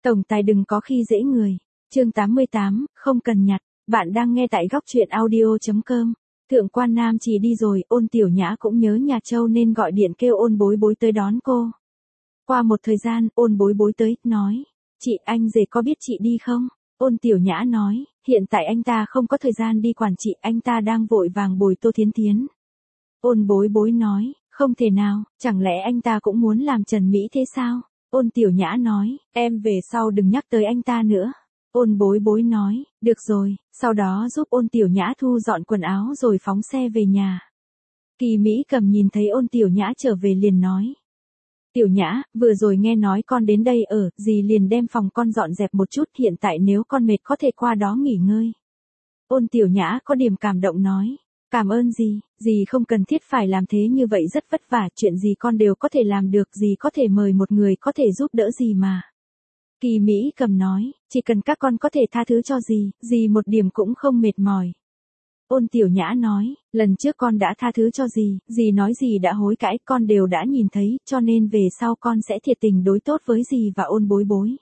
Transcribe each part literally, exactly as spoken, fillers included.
Tổng tài đừng có khi dễ người. Chương tám mươi tám, không cần nhặt. Bạn đang nghe tại góc truyện audio chấm com. Thượng quan Nam Trì đi rồi, Ôn Tiểu Nhã cũng nhớ nhà Châu nên gọi điện kêu Ôn Bối Bối tới đón cô. Qua một thời gian, Ôn Bối Bối tới, nói, chị anh rể có biết chị đi không? Ôn Tiểu Nhã nói, hiện tại anh ta không có thời gian đi quản chị, anh ta đang vội vàng bồi Tô Thiến Thiến. Ôn Bối Bối nói, không thể nào, chẳng lẽ anh ta cũng muốn làm Trần Mỹ thế sao? Ôn Tiểu Nhã nói, em về sau đừng nhắc tới anh ta nữa. Ôn Bối Bối nói, được rồi, sau đó giúp Ôn Tiểu Nhã thu dọn quần áo rồi phóng xe về nhà. Kỳ Mỹ Cầm nhìn thấy Ôn Tiểu Nhã trở về liền nói. Tiểu Nhã, vừa rồi nghe nói con đến đây ở, dì liền đem phòng con dọn dẹp một chút, hiện tại nếu con mệt có thể qua đó nghỉ ngơi. Ôn Tiểu Nhã có điểm cảm động nói. Cảm ơn dì, dì không cần thiết phải làm thế như vậy rất vất vả, chuyện gì con đều có thể làm được, dì có thể mời một người có thể giúp đỡ dì mà. Kỳ Mỹ Cầm nói, chỉ cần các con có thể tha thứ cho dì, dì một điểm cũng không mệt mỏi. Ôn Tiểu Nhã nói, lần trước con đã tha thứ cho dì, dì nói dì đã hối cải, con đều đã nhìn thấy, cho nên về sau con sẽ thiệt tình đối tốt với dì và Ôn Bối Bối.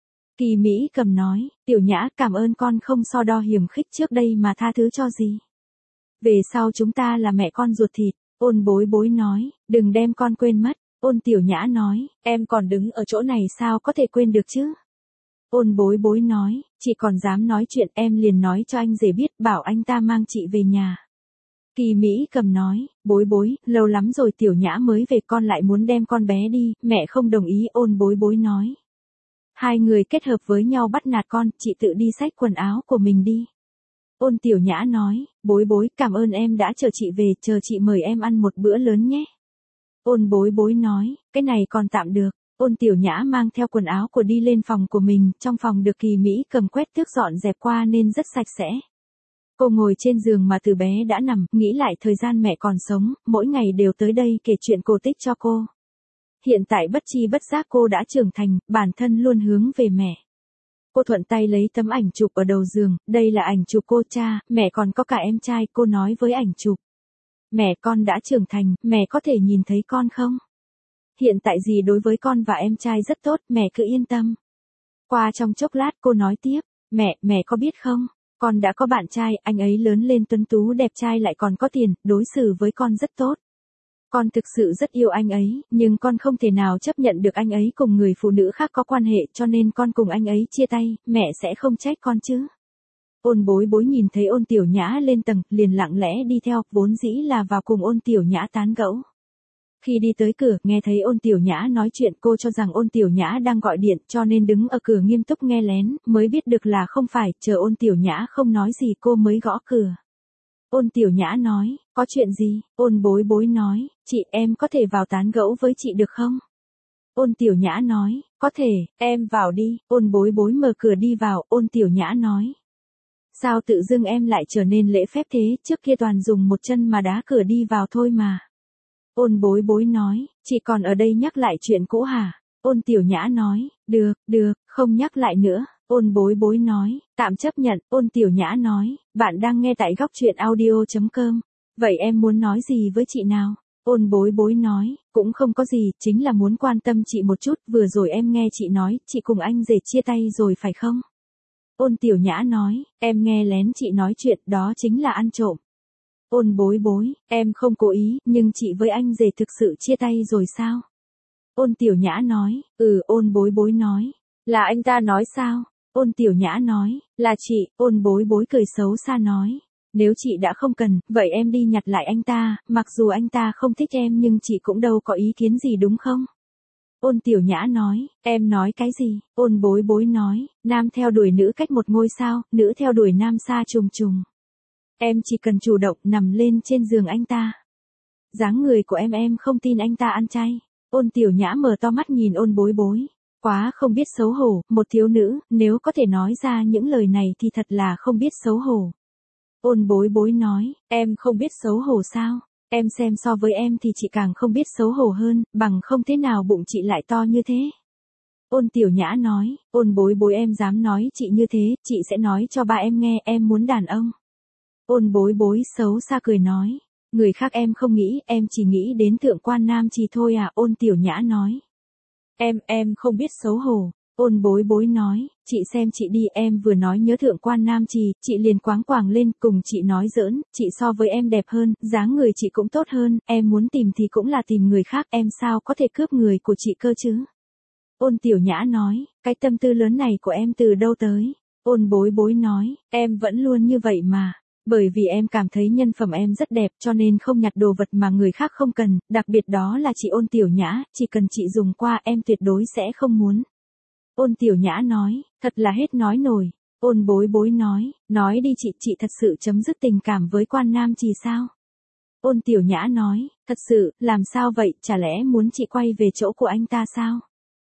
Kỳ Mỹ Cầm nói, Tiểu Nhã cảm ơn con không so đo hiềm khích trước đây mà tha thứ cho dì. Về sau chúng ta là mẹ con ruột thịt. Ôn Bối Bối nói, đừng đem con quên mất. Ôn Tiểu Nhã nói, em còn đứng ở chỗ này sao có thể quên được chứ? Ôn Bối Bối nói, chị còn dám nói chuyện, em liền nói cho anh rể biết, bảo anh ta mang chị về nhà. Kỳ Mỹ Cầm nói, Bối Bối, lâu lắm rồi Tiểu Nhã mới về, con lại muốn đem con bé đi, mẹ không đồng ý. Ôn Bối Bối nói, hai người kết hợp với nhau bắt nạt con, chị tự đi xách quần áo của mình đi. Ôn Tiểu Nhã nói, Bối Bối, cảm ơn em đã chờ chị về, chờ chị mời em ăn một bữa lớn nhé. Ôn Bối Bối nói, cái này còn tạm được. Ôn Tiểu Nhã mang theo quần áo của đi lên phòng của mình, trong phòng được Kỳ Mỹ Cầm quét tước dọn dẹp qua nên rất sạch sẽ. Cô ngồi trên giường mà từ bé đã nằm, nghĩ lại thời gian mẹ còn sống, mỗi ngày đều tới đây kể chuyện cổ tích cho cô. Hiện tại bất chi bất giác cô đã trưởng thành, bản thân luôn hướng về mẹ. Cô thuận tay lấy tấm ảnh chụp ở đầu giường, đây là ảnh chụp cô, cha, mẹ còn có cả em trai, cô nói với ảnh chụp. Mẹ con đã trưởng thành, mẹ có thể nhìn thấy con không? Hiện tại dì đối với con và em trai rất tốt, mẹ cứ yên tâm. Qua trong chốc lát cô nói tiếp, mẹ, mẹ có biết không? Con đã có bạn trai, anh ấy lớn lên tuấn tú đẹp trai lại còn có tiền, đối xử với con rất tốt. Con thực sự rất yêu anh ấy, nhưng con không thể nào chấp nhận được anh ấy cùng người phụ nữ khác có quan hệ, cho nên con cùng anh ấy chia tay, mẹ sẽ không trách con chứ. Ôn Bối Bối nhìn thấy Ôn Tiểu Nhã lên tầng, liền lặng lẽ đi theo, vốn dĩ là vào cùng Ôn Tiểu Nhã tán gẫu. Khi đi tới cửa, nghe thấy Ôn Tiểu Nhã nói chuyện, cô cho rằng Ôn Tiểu Nhã đang gọi điện, cho nên đứng ở cửa nghiêm túc nghe lén, mới biết được là không phải, chờ Ôn Tiểu Nhã không nói gì cô mới gõ cửa. Ôn Tiểu Nhã nói, có chuyện gì? Ôn Bối Bối nói, chị, em có thể vào tán gẫu với chị được không? Ôn Tiểu Nhã nói, có thể, em vào đi. Ôn Bối Bối mở cửa đi vào, Ôn Tiểu Nhã nói. Sao tự dưng em lại trở nên lễ phép thế, trước kia toàn dùng một chân mà đá cửa đi vào thôi mà. Ôn Bối Bối nói, chị còn ở đây nhắc lại chuyện cũ hả? Ôn Tiểu Nhã nói, được, được, không nhắc lại nữa. Ôn Bối Bối nói, tạm chấp nhận. Ôn Tiểu Nhã nói, bạn đang nghe tại góc truyện audio chấm com. Vậy em muốn nói gì với chị nào? Ôn Bối Bối nói, cũng không có gì, chính là muốn quan tâm chị một chút, vừa rồi em nghe chị nói, chị cùng anh rể chia tay rồi phải không? Ôn Tiểu Nhã nói, em nghe lén chị nói chuyện, đó chính là ăn trộm. Ôn Bối Bối, em không cố ý, nhưng chị với anh rể thực sự chia tay rồi sao? Ôn Tiểu Nhã nói, ừ. Ôn Bối Bối nói, là anh ta nói sao? Ôn Tiểu Nhã nói, là chị. Ôn Bối Bối cười xấu xa nói, nếu chị đã không cần, vậy em đi nhặt lại anh ta, mặc dù anh ta không thích em nhưng chị cũng đâu có ý kiến gì đúng không? Ôn Tiểu Nhã nói, em nói cái gì? Ôn Bối Bối nói, nam theo đuổi nữ cách một ngôi sao, nữ theo đuổi nam xa trùng trùng. Em chỉ cần chủ động nằm lên trên giường anh ta. Dáng người của em em không tin anh ta ăn chay. Ôn Tiểu Nhã mở to mắt nhìn Ôn Bối Bối. Quá không biết xấu hổ, một thiếu nữ, nếu có thể nói ra những lời này thì thật là không biết xấu hổ. Ôn Bối Bối nói, em không biết xấu hổ sao? Em xem so với em thì chị càng không biết xấu hổ hơn, bằng không thế nào bụng chị lại to như thế. Ôn Tiểu Nhã nói, Ôn Bối Bối em dám nói chị như thế, chị sẽ nói cho ba em nghe, em muốn đàn ông. Ôn Bối Bối xấu xa cười nói, người khác em không nghĩ, em chỉ nghĩ đến Thượng quan Nam Trì thôi à. Ôn Tiểu Nhã nói, em, em không biết xấu hổ. Ôn bối bối nói, chị xem chị đi, em vừa nói nhớ thượng quan Nam Trì, chị liền quáng quàng lên, cùng chị nói giỡn, chị so với em đẹp hơn, dáng người chị cũng tốt hơn, em muốn tìm thì cũng là tìm người khác, em sao có thể cướp người của chị cơ chứ? Ôn Tiểu Nhã nói, cái tâm tư lớn này của em từ đâu tới? Ôn bối bối nói, em vẫn luôn như vậy mà. Bởi vì em cảm thấy nhân phẩm em rất đẹp cho nên không nhặt đồ vật mà người khác không cần, đặc biệt đó là chị Ôn Tiểu Nhã, chỉ cần chị dùng qua em tuyệt đối sẽ không muốn. Ôn Tiểu Nhã nói, thật là hết nói nổi. Ôn bối bối nói, nói đi chị, chị thật sự chấm dứt tình cảm với quan Nam Trì sao? Ôn Tiểu Nhã nói, thật sự, làm sao vậy, chả lẽ muốn chị quay về chỗ của anh ta sao?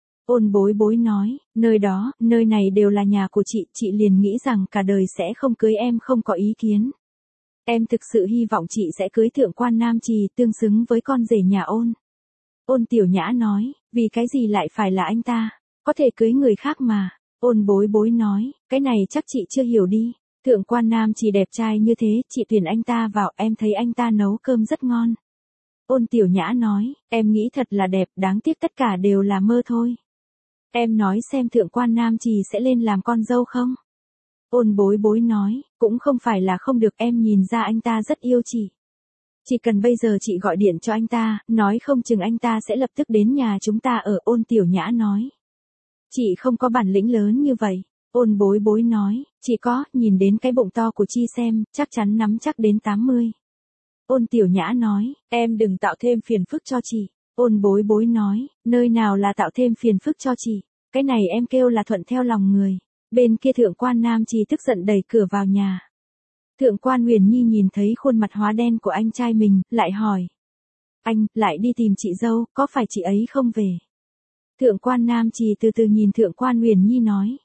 Ôn bối bối nói, nơi đó, nơi này đều là nhà của chị, chị liền nghĩ rằng cả đời sẽ không cưới em không có ý kiến. Em thực sự hy vọng chị sẽ cưới thượng quan Nam Trì tương xứng với con rể nhà ôn. Ôn Tiểu Nhã nói, vì cái gì lại phải là anh ta, có thể cưới người khác mà. Ôn bối bối nói, cái này chắc chị chưa hiểu đi. Thượng quan Nam Trì đẹp trai như thế, chị tuyển anh ta vào, em thấy anh ta nấu cơm rất ngon. Ôn Tiểu Nhã nói, em nghĩ thật là đẹp, đáng tiếc tất cả đều là mơ thôi. Em nói xem thượng quan Nam Trì sẽ lên làm con dâu không? Ôn bối bối nói, cũng không phải là không được, em nhìn ra anh ta rất yêu chị. Chỉ cần bây giờ chị gọi điện cho anh ta, nói không chừng anh ta sẽ lập tức đến nhà chúng ta ở. Ôn Tiểu Nhã nói. Chị không có bản lĩnh lớn như vậy. Ôn bối bối nói, chị có, nhìn đến cái bụng to của Chi xem, chắc chắn nắm chắc đến tám mươi. Ôn Tiểu Nhã nói, em đừng tạo thêm phiền phức cho chị. Ôn bối bối nói, nơi nào là tạo thêm phiền phức cho chị, cái này em kêu là thuận theo lòng người. Bên kia thượng quan Nam Trì tức giận đẩy cửa vào nhà. Thượng quan Huyền Nhi nhìn thấy khuôn mặt hóa đen của anh trai mình, lại hỏi. Anh, lại đi tìm chị dâu, có phải chị ấy không về? Thượng quan Nam Trì từ từ nhìn thượng quan Huyền Nhi nói.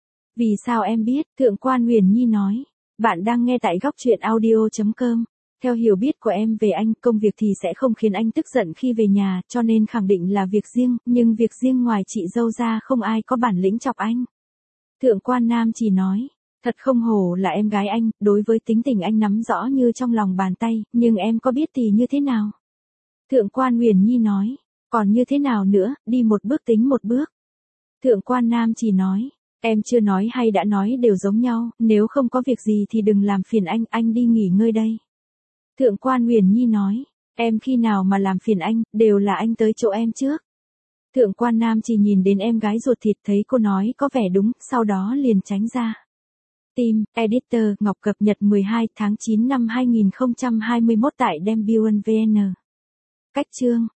Vì sao em biết? Thượng quan Huyền Nhi nói. Bạn đang nghe tại góc truyện audio chấm com. Theo hiểu biết của em về anh, công việc thì sẽ không khiến anh tức giận khi về nhà, cho nên khẳng định là việc riêng, nhưng việc riêng ngoài chị dâu ra không ai có bản lĩnh chọc anh. Thượng quan Nam Trì nói, thật không hổ là em gái anh, đối với tính tình anh nắm rõ như trong lòng bàn tay, nhưng em có biết thì như thế nào? Thượng quan Huyền Nhi nói, còn như thế nào nữa, đi một bước tính một bước. Thượng quan Nam Trì nói, em chưa nói hay đã nói đều giống nhau, nếu không có việc gì thì đừng làm phiền anh, anh đi nghỉ ngơi đây. Thượng quan Huyền Nhi nói, em khi nào mà làm phiền anh, đều là anh tới chỗ em trước. Thượng quan Nam Trì nhìn đến em gái ruột thịt thấy cô nói có vẻ đúng, sau đó liền tránh ra. Team, Editor, Ngọc cập nhật mười hai tháng chín năm hai nghìn không trăm hai mươi mốt tại Dembion vê en. Cách chương